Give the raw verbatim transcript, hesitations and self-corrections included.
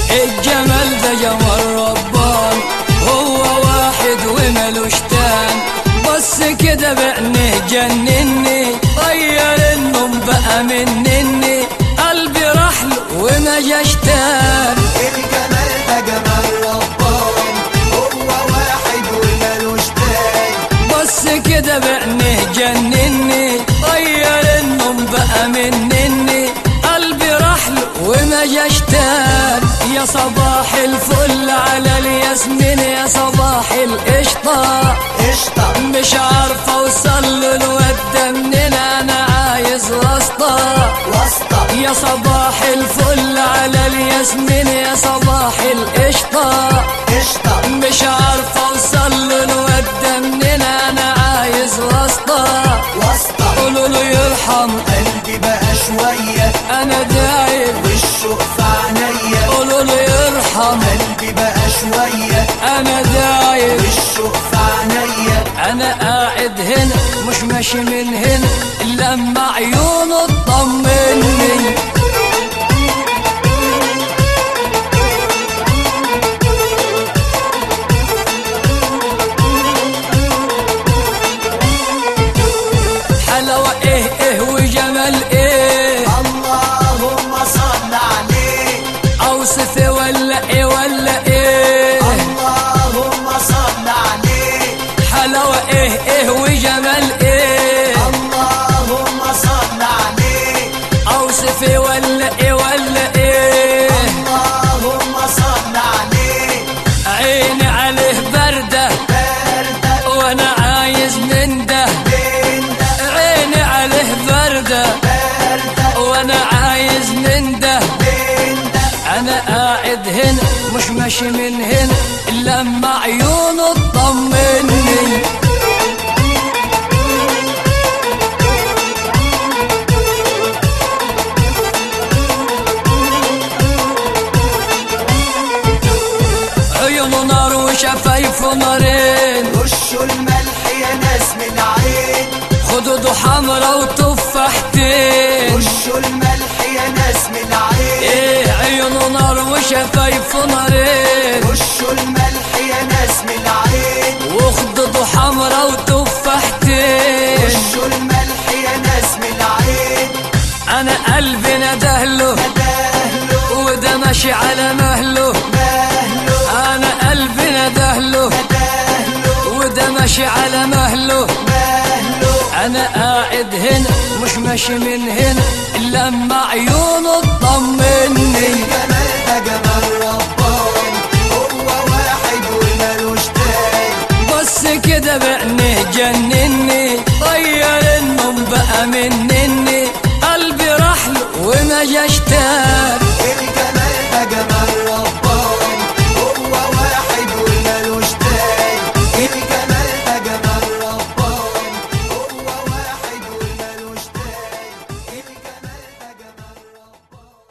الجمال ده جمال ربان، هو واحد وملوش تان، بص كده بعينيه جنني، غير النوم بقى منني، قلبي راحله وما جاش تان. الجمال ده جمال ربان، هو واحد وملوش تاني، بص كده بعينيه جنني، غير النوم بقى منني، قلبي راحله وما جاش تان. يا صباح الفل على الياسمين، يا صباح القشطة قشطة، مش عارفة اوصل له الواد ده منين، انا عايز واسطة واسطة. يا صباح الفل على الياسمين، يا صباح القشطة قشطة، مش عارفة اوصل له الواد ده منين، انا عايز واسطة واسطة. قولوا له يرحم قلبي بقى شوية، انا دايب والشوق في عينيا. قولوا له يرحم قلبي بقى شوية، انا دايب والشوق في عينيا. انا قاعد هنا مش ماشي من هنا، لما عيونه تطمني. حلاوة ايه ايه وجمال ايه، اللهم صل عليه. اوصف ولا ايه ولا ايه، اللهم صل عليه. حلاوة ايه ايه وجمال ايه، اللهم صل عليه. اوصف ولا ايه ولا ايه، اللهم صل عليه. عيني عليه باردة باردة وانا عايز من ده، من ده، عيني عليه باردة باردة وانا عايز من ده، من ده. انا قاعد هنا مش ماشي من هنا، لما عيونه تطمني. عيونه نار وشفايفه نارين، وشه الملح يا ناس من العين. خدوده حمرا وتفاحتين، وشه الملح يا ناس من العين. ايه عيونه نار وشفايفه نارين، وشه الملح يا ناس من العين. وخدوده حمرا وتفاحتين، وشه الملح يا ناس من العين. انا قلبي ندهله ندهله وده ماشي على مهله، مهله. انا قلبي ندهله ندهله وده ماشي على مهله، مهله. انا قاعد هنا مش ماشي من هنا، لما عيونه تطمني. الجمال ده جمال ربان، هو واحد وملوش تاني، بص كده بعينيه جنني، غير النوم بقى منني، قلبي راحله وما جاش تاني.